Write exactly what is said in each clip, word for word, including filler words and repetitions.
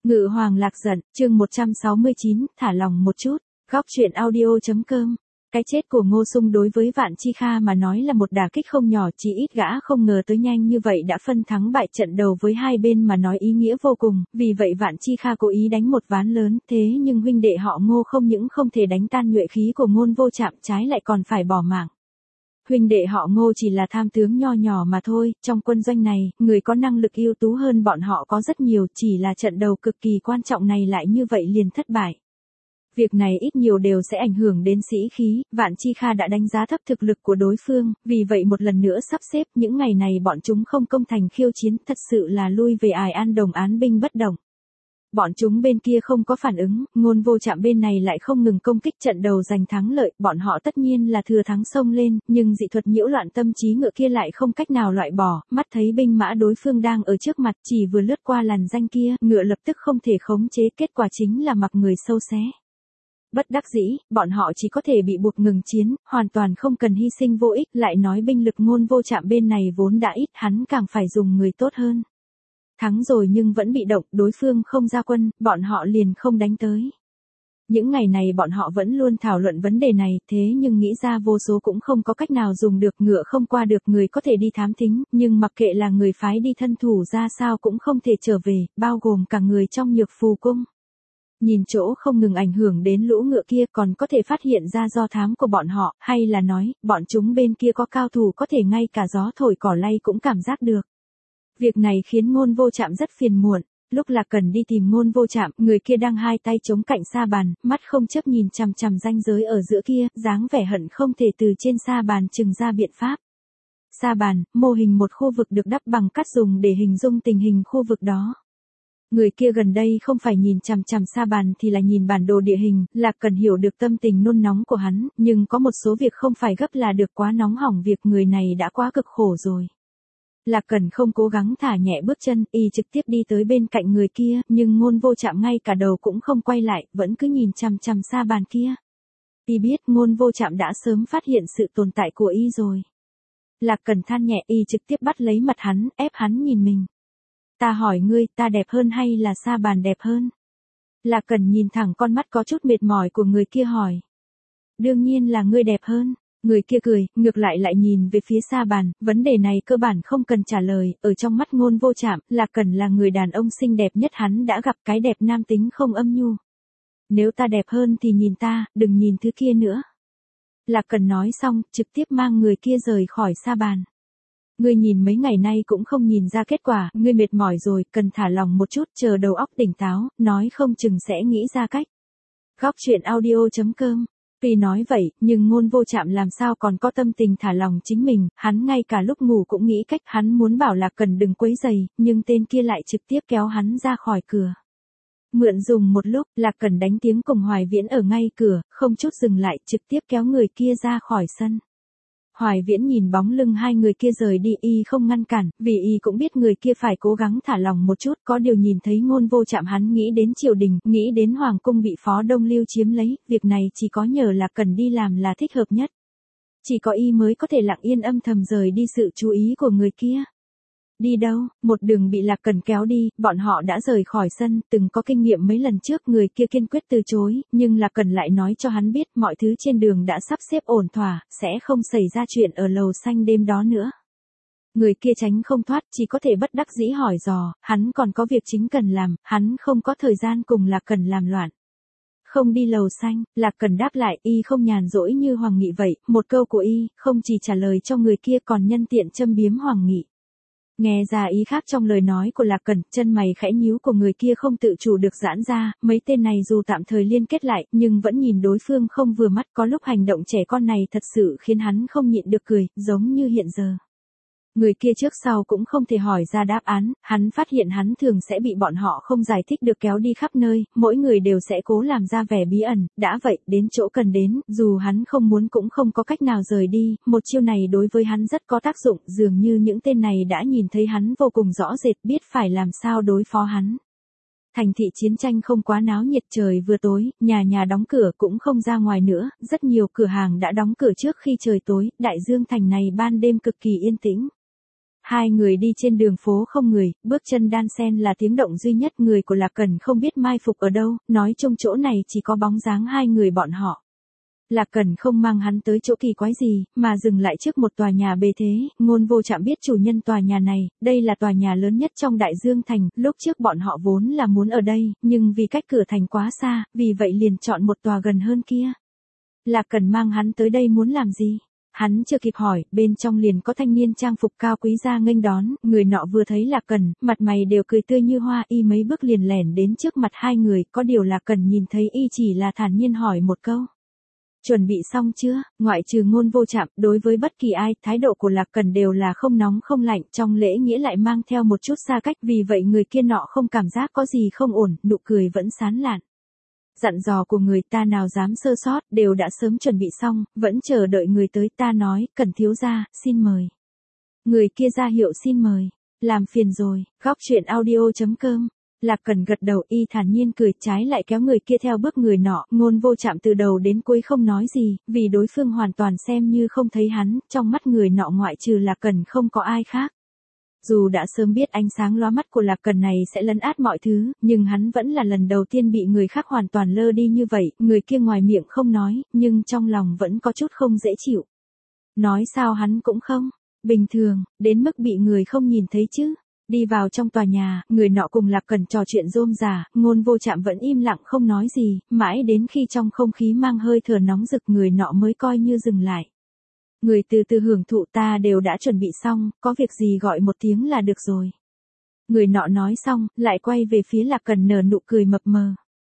Ngự hoàng lạc giận, chương một trăm sáu mươi chín, thả lòng một chút, góc truyện audio.com. Cái chết của Ngô Sung đối với Vạn Chi Kha mà nói là một đả kích không nhỏ, chỉ ít gã không ngờ tới nhanh như vậy đã phân thắng bại, trận đầu với hai bên mà nói ý nghĩa vô cùng, vì vậy Vạn Chi Kha cố ý đánh một ván lớn, thế nhưng huynh đệ họ Ngô không những không thể đánh tan nhuệ khí của Ngôn Vô Trạm, trái lại còn phải bỏ mạng. Huynh đệ họ Ngô chỉ là tham tướng nho nhỏ mà thôi, trong quân doanh này, người có năng lực ưu tú hơn bọn họ có rất nhiều, chỉ là trận đầu cực kỳ quan trọng này lại như vậy liền thất bại. Việc này ít nhiều đều sẽ ảnh hưởng đến sĩ khí, Vạn Chi Kha đã đánh giá thấp thực lực của đối phương, vì vậy một lần nữa sắp xếp, những ngày này bọn chúng không công thành khiêu chiến, thật sự là lui về Ải An Đồng án binh bất động. Bọn chúng bên kia không có phản ứng, Ngôn Vô Trạm bên này lại không ngừng công kích, trận đầu giành thắng lợi, bọn họ tất nhiên là thừa thắng xông lên, nhưng dị thuật nhiễu loạn tâm trí ngựa kia lại không cách nào loại bỏ, mắt thấy binh mã đối phương đang ở trước mặt, chỉ vừa lướt qua làn danh kia, ngựa lập tức không thể khống chế, kết quả chính là mặc người sâu xé. Bất đắc dĩ, bọn họ chỉ có thể bị buộc ngừng chiến, hoàn toàn không cần hy sinh vô ích, lại nói binh lực Ngôn Vô Trạm bên này vốn đã ít, hắn càng phải dùng người tốt hơn. Thắng rồi nhưng vẫn bị động, đối phương không ra quân, bọn họ liền không đánh tới. Những ngày này bọn họ vẫn luôn thảo luận vấn đề này, thế nhưng nghĩ ra vô số cũng không có cách nào dùng được, ngựa không qua được, người có thể đi thám thính, nhưng mặc kệ là người phái đi thân thủ ra sao cũng không thể trở về, bao gồm cả người trong Nhược Phù cung. Nhìn chỗ không ngừng ảnh hưởng đến lũ ngựa kia, còn có thể phát hiện ra do thám của bọn họ, hay là nói, bọn chúng bên kia có cao thủ có thể ngay cả gió thổi cỏ lay cũng cảm giác được. Việc này khiến Ngôn Vô Trạm rất phiền muộn, lúc Lạc Cần đi tìm Ngôn Vô Trạm, người kia đang hai tay chống cạnh sa bàn, mắt không chớp nhìn chằm chằm ranh giới ở giữa kia, dáng vẻ hận không thể từ trên sa bàn trừng ra biện pháp. Sa bàn, mô hình một khu vực được đắp bằng cát dùng để hình dung tình hình khu vực đó. Người kia gần đây không phải nhìn chằm chằm sa bàn thì là nhìn bản đồ địa hình, Lạc Cần hiểu được tâm tình nôn nóng của hắn, nhưng có một số việc không phải gấp là được, quá nóng hỏng việc người này đã quá cực khổ rồi. Lạc Cần không cố gắng thả nhẹ bước chân, y trực tiếp đi tới bên cạnh người kia, nhưng Ngôn Vô Trạm ngay cả đầu cũng không quay lại, vẫn cứ nhìn chằm chằm sa bàn kia. Y biết Ngôn Vô Trạm đã sớm phát hiện sự tồn tại của y rồi. Lạc Cần than nhẹ, y trực tiếp bắt lấy mặt hắn, ép hắn nhìn mình. Ta hỏi ngươi, ta đẹp hơn hay là sa bàn đẹp hơn? Lạc Cần nhìn thẳng con mắt có chút mệt mỏi của người kia hỏi. Đương nhiên là ngươi đẹp hơn. Người kia cười, ngược lại lại nhìn về phía sa bàn, vấn đề này cơ bản không cần trả lời, ở trong mắt Ngôn Vô Trạm, Lạc Cần là người đàn ông xinh đẹp nhất hắn đã gặp, cái đẹp nam tính không âm nhu. Nếu ta đẹp hơn thì nhìn ta, đừng nhìn thứ kia nữa. Lạc Cần nói xong, trực tiếp mang người kia rời khỏi sa bàn. Ngươi nhìn mấy ngày nay cũng không nhìn ra kết quả, ngươi mệt mỏi rồi, cần thả lòng một chút, chờ đầu óc tỉnh táo, nói không chừng sẽ nghĩ ra cách. Góc truyện audio.com. Tuy nói vậy, nhưng Ngôn Vô Trạm làm sao còn có tâm tình thả lòng chính mình, hắn ngay cả lúc ngủ cũng nghĩ cách, hắn muốn bảo Lạc Cần đừng quấy rầy, nhưng tên kia lại trực tiếp kéo hắn ra khỏi cửa. Mượn dùng một lúc, Lạc Cần đánh tiếng cùng Hoài Viễn ở ngay cửa, không chút dừng lại, trực tiếp kéo người kia ra khỏi sân. Hoài Viễn nhìn bóng lưng hai người kia rời đi, y không ngăn cản, vì y cũng biết người kia phải cố gắng thả lòng một chút, có điều nhìn thấy Ngôn Vô Trạm hắn nghĩ đến triều đình, nghĩ đến hoàng cung bị Phó Đông Lưu chiếm lấy, việc này chỉ có nhờ Lạc Cần đi làm là thích hợp nhất. Chỉ có y mới có thể lặng yên âm thầm rời đi sự chú ý của người kia. Đi đâu, một đường bị Lạc Cần kéo đi, bọn họ đã rời khỏi sân, từng có kinh nghiệm mấy lần trước, người kia kiên quyết từ chối, nhưng Lạc Cần lại nói cho hắn biết mọi thứ trên đường đã sắp xếp ổn thỏa, sẽ không xảy ra chuyện ở lầu xanh đêm đó nữa. Người kia tránh không thoát, chỉ có thể bất đắc dĩ hỏi dò, hắn còn có việc chính cần làm, hắn không có thời gian cùng Lạc Cần làm loạn. Không đi lầu xanh, Lạc Cần đáp lại, y không nhàn rỗi như Hoàng Nghị vậy, một câu của y, không chỉ trả lời cho người kia còn nhân tiện châm biếm Hoàng Nghị. Nghe ra ý khác trong lời nói của Lạc Cần, chân mày khẽ nhíu của người kia không tự chủ được giãn ra, mấy tên này dù tạm thời liên kết lại, nhưng vẫn nhìn đối phương không vừa mắt, có lúc hành động trẻ con này thật sự khiến hắn không nhịn được cười, giống như hiện giờ. Người kia trước sau cũng không thể hỏi ra đáp án, hắn phát hiện hắn thường sẽ bị bọn họ không giải thích được kéo đi khắp nơi, mỗi người đều sẽ cố làm ra vẻ bí ẩn, đã vậy, đến chỗ cần đến, dù hắn không muốn cũng không có cách nào rời đi, một chiêu này đối với hắn rất có tác dụng, dường như những tên này đã nhìn thấy hắn vô cùng rõ rệt, biết phải làm sao đối phó hắn. Thành thị chiến tranh không quá náo nhiệt, trời vừa tối, nhà nhà đóng cửa cũng không ra ngoài nữa, rất nhiều cửa hàng đã đóng cửa trước khi trời tối, đại dương thành này ban đêm cực kỳ yên tĩnh. Hai người đi trên đường phố không người, bước chân đan xen là tiếng động duy nhất. Người của Lạc Cần không biết mai phục ở đâu, nói chung chỗ này chỉ có bóng dáng hai người bọn họ. Lạc Cần không mang hắn tới chỗ kỳ quái gì, mà dừng lại trước một tòa nhà bề thế. Ngôn Vô Trạm biết chủ nhân tòa nhà này, đây là tòa nhà lớn nhất trong Đại Dương Thành. Lúc trước bọn họ vốn là muốn ở đây, nhưng vì cách cửa thành quá xa, vì vậy liền chọn một tòa gần hơn kia. Lạc Cần mang hắn tới đây muốn làm gì? Hắn chưa kịp hỏi, bên trong liền có thanh niên trang phục cao quý ra nghênh đón. Người nọ vừa thấy Lạc Cần, mặt mày đều cười tươi như hoa. Y mấy bước liền lẻn đến trước mặt hai người, có điều Lạc Cần nhìn thấy y chỉ là thản nhiên hỏi một câu. Chuẩn bị xong chưa? Ngoại trừ Ngôn Vô Trạm, đối với bất kỳ ai, thái độ của Lạc Cần đều là không nóng không lạnh, trong lễ nghĩa lại mang theo một chút xa cách. Vì vậy người kia nọ không cảm giác có gì không ổn, nụ cười vẫn sán lạn. Dặn dò của người ta nào dám sơ sót, đều đã sớm chuẩn bị xong, vẫn chờ đợi người tới. Ta nói, Cần thiếu gia, xin mời. Người kia ra hiệu xin mời. Làm phiền rồi. Góc truyện audio chấm com. Lạc Cần gật đầu, y thản nhiên cười, trái lại kéo người kia theo bước người nọ. Ngôn Vô Trạm từ đầu đến cuối không nói gì, vì đối phương hoàn toàn xem như không thấy hắn. Trong mắt người nọ ngoại trừ Lạc Cần không có ai khác. Dù đã sớm biết ánh sáng lóa mắt của Lạc Cần này sẽ lấn át mọi thứ, nhưng hắn vẫn là lần đầu tiên bị người khác hoàn toàn lơ đi như vậy. Người kia ngoài miệng không nói, nhưng trong lòng vẫn có chút không dễ chịu. Nói sao hắn cũng không bình thường, đến mức bị người không nhìn thấy chứ. Đi vào trong tòa nhà, người nọ cùng Lạc Cần trò chuyện rôm rả. Ngôn Vô Trạm vẫn im lặng không nói gì, mãi đến khi trong không khí mang hơi thở nóng rực người nọ mới coi như dừng lại. Người từ từ hưởng thụ, ta đều đã chuẩn bị xong, có việc gì gọi một tiếng là được rồi. Người nọ nói xong, lại quay về phía Lạc Cần nở nụ cười mập mờ.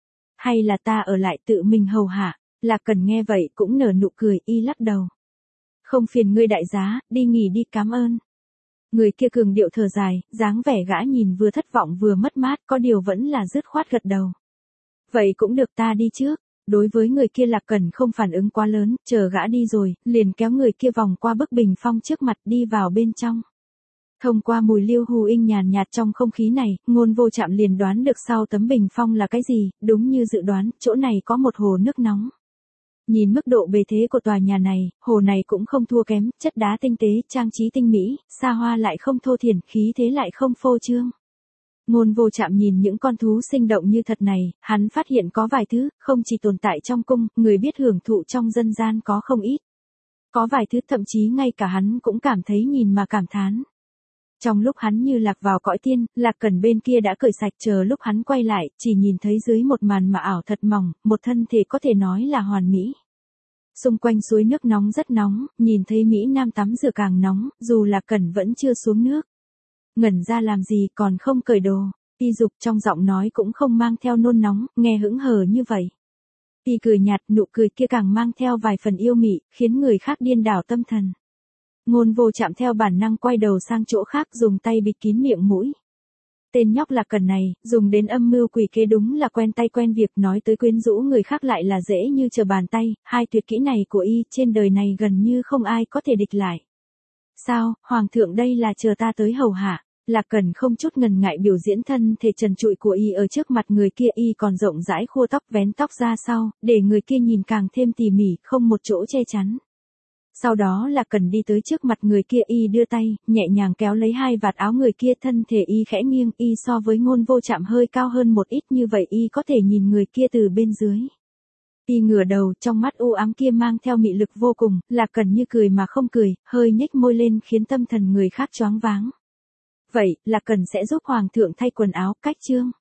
Hay là ta ở lại tự mình hầu hạ? Lạc Cần nghe vậy cũng nở nụ cười, y lắc đầu. Không phiền ngươi đại giá, đi nghỉ đi, cảm ơn. Người kia cường điệu thở dài, dáng vẻ gã nhìn vừa thất vọng vừa mất mát, có điều vẫn là dứt khoát gật đầu. Vậy cũng được, ta đi trước. Đối với người kia Lạc Cần không phản ứng quá lớn, chờ gã đi rồi, liền kéo người kia vòng qua bức bình phong trước mặt đi vào bên trong. Thông qua mùi liêu hù inh nhàn nhạt trong không khí này, Ngôn Vô Trạm liền đoán được sau tấm bình phong là cái gì, đúng như dự đoán, chỗ này có một hồ nước nóng. Nhìn mức độ bề thế của tòa nhà này, hồ này cũng không thua kém, chất đá tinh tế, trang trí tinh mỹ, xa hoa lại không thô thiển, khí thế lại không phô trương. Ngôn Vô Trạm nhìn những con thú sinh động như thật này, hắn phát hiện có vài thứ, không chỉ tồn tại trong cung, người biết hưởng thụ trong dân gian có không ít. Có vài thứ thậm chí ngay cả hắn cũng cảm thấy nhìn mà cảm thán. Trong lúc hắn như lạc vào cõi tiên, Lạc Cần bên kia đã cởi sạch, chờ lúc hắn quay lại, chỉ nhìn thấy dưới một màn mà ảo thật mỏng, một thân thể có thể nói là hoàn mỹ. Xung quanh suối nước nóng rất nóng, nhìn thấy Mỹ Nam tắm rửa càng nóng, dù Lạc Cần vẫn chưa xuống nước. Ngẩn ra làm gì còn không cởi đồ, y dục trong giọng nói cũng không mang theo nôn nóng, nghe hững hờ như vậy. Y cười nhạt, nụ cười kia càng mang theo vài phần yêu mị, khiến người khác điên đảo tâm thần. Ngôn Vô Trạm theo bản năng quay đầu sang chỗ khác, dùng tay bịt kín miệng mũi. Tên nhóc Lạc Cần này, dùng đến âm mưu quỷ kế đúng là quen tay quen việc, nói tới quyến rũ người khác lại là dễ như trở bàn tay, hai tuyệt kỹ này của y trên đời này gần như không ai có thể địch lại. Sao, Hoàng thượng đây là chờ ta tới hầu hạ? Lạc Cần không chút ngần ngại biểu diễn thân thể trần trụi của y ở trước mặt người kia, y còn rộng rãi khua tóc vén tóc ra sau, để người kia nhìn càng thêm tỉ mỉ, không một chỗ che chắn. Sau đó Lạc Cần đi tới trước mặt người kia, y đưa tay, nhẹ nhàng kéo lấy hai vạt áo người kia, thân thể y khẽ nghiêng, y so với Ngôn Vô Trạm hơi cao hơn một ít, như vậy y có thể nhìn người kia từ bên dưới. Y ngửa đầu, trong mắt u ám kia mang theo mị lực vô cùng, Lạc Cần như cười mà không cười, hơi nhếch môi lên khiến tâm thần người khác choáng váng. Vậy, Lạc Cần sẽ giúp Hoàng thượng thay quần áo, cách chương.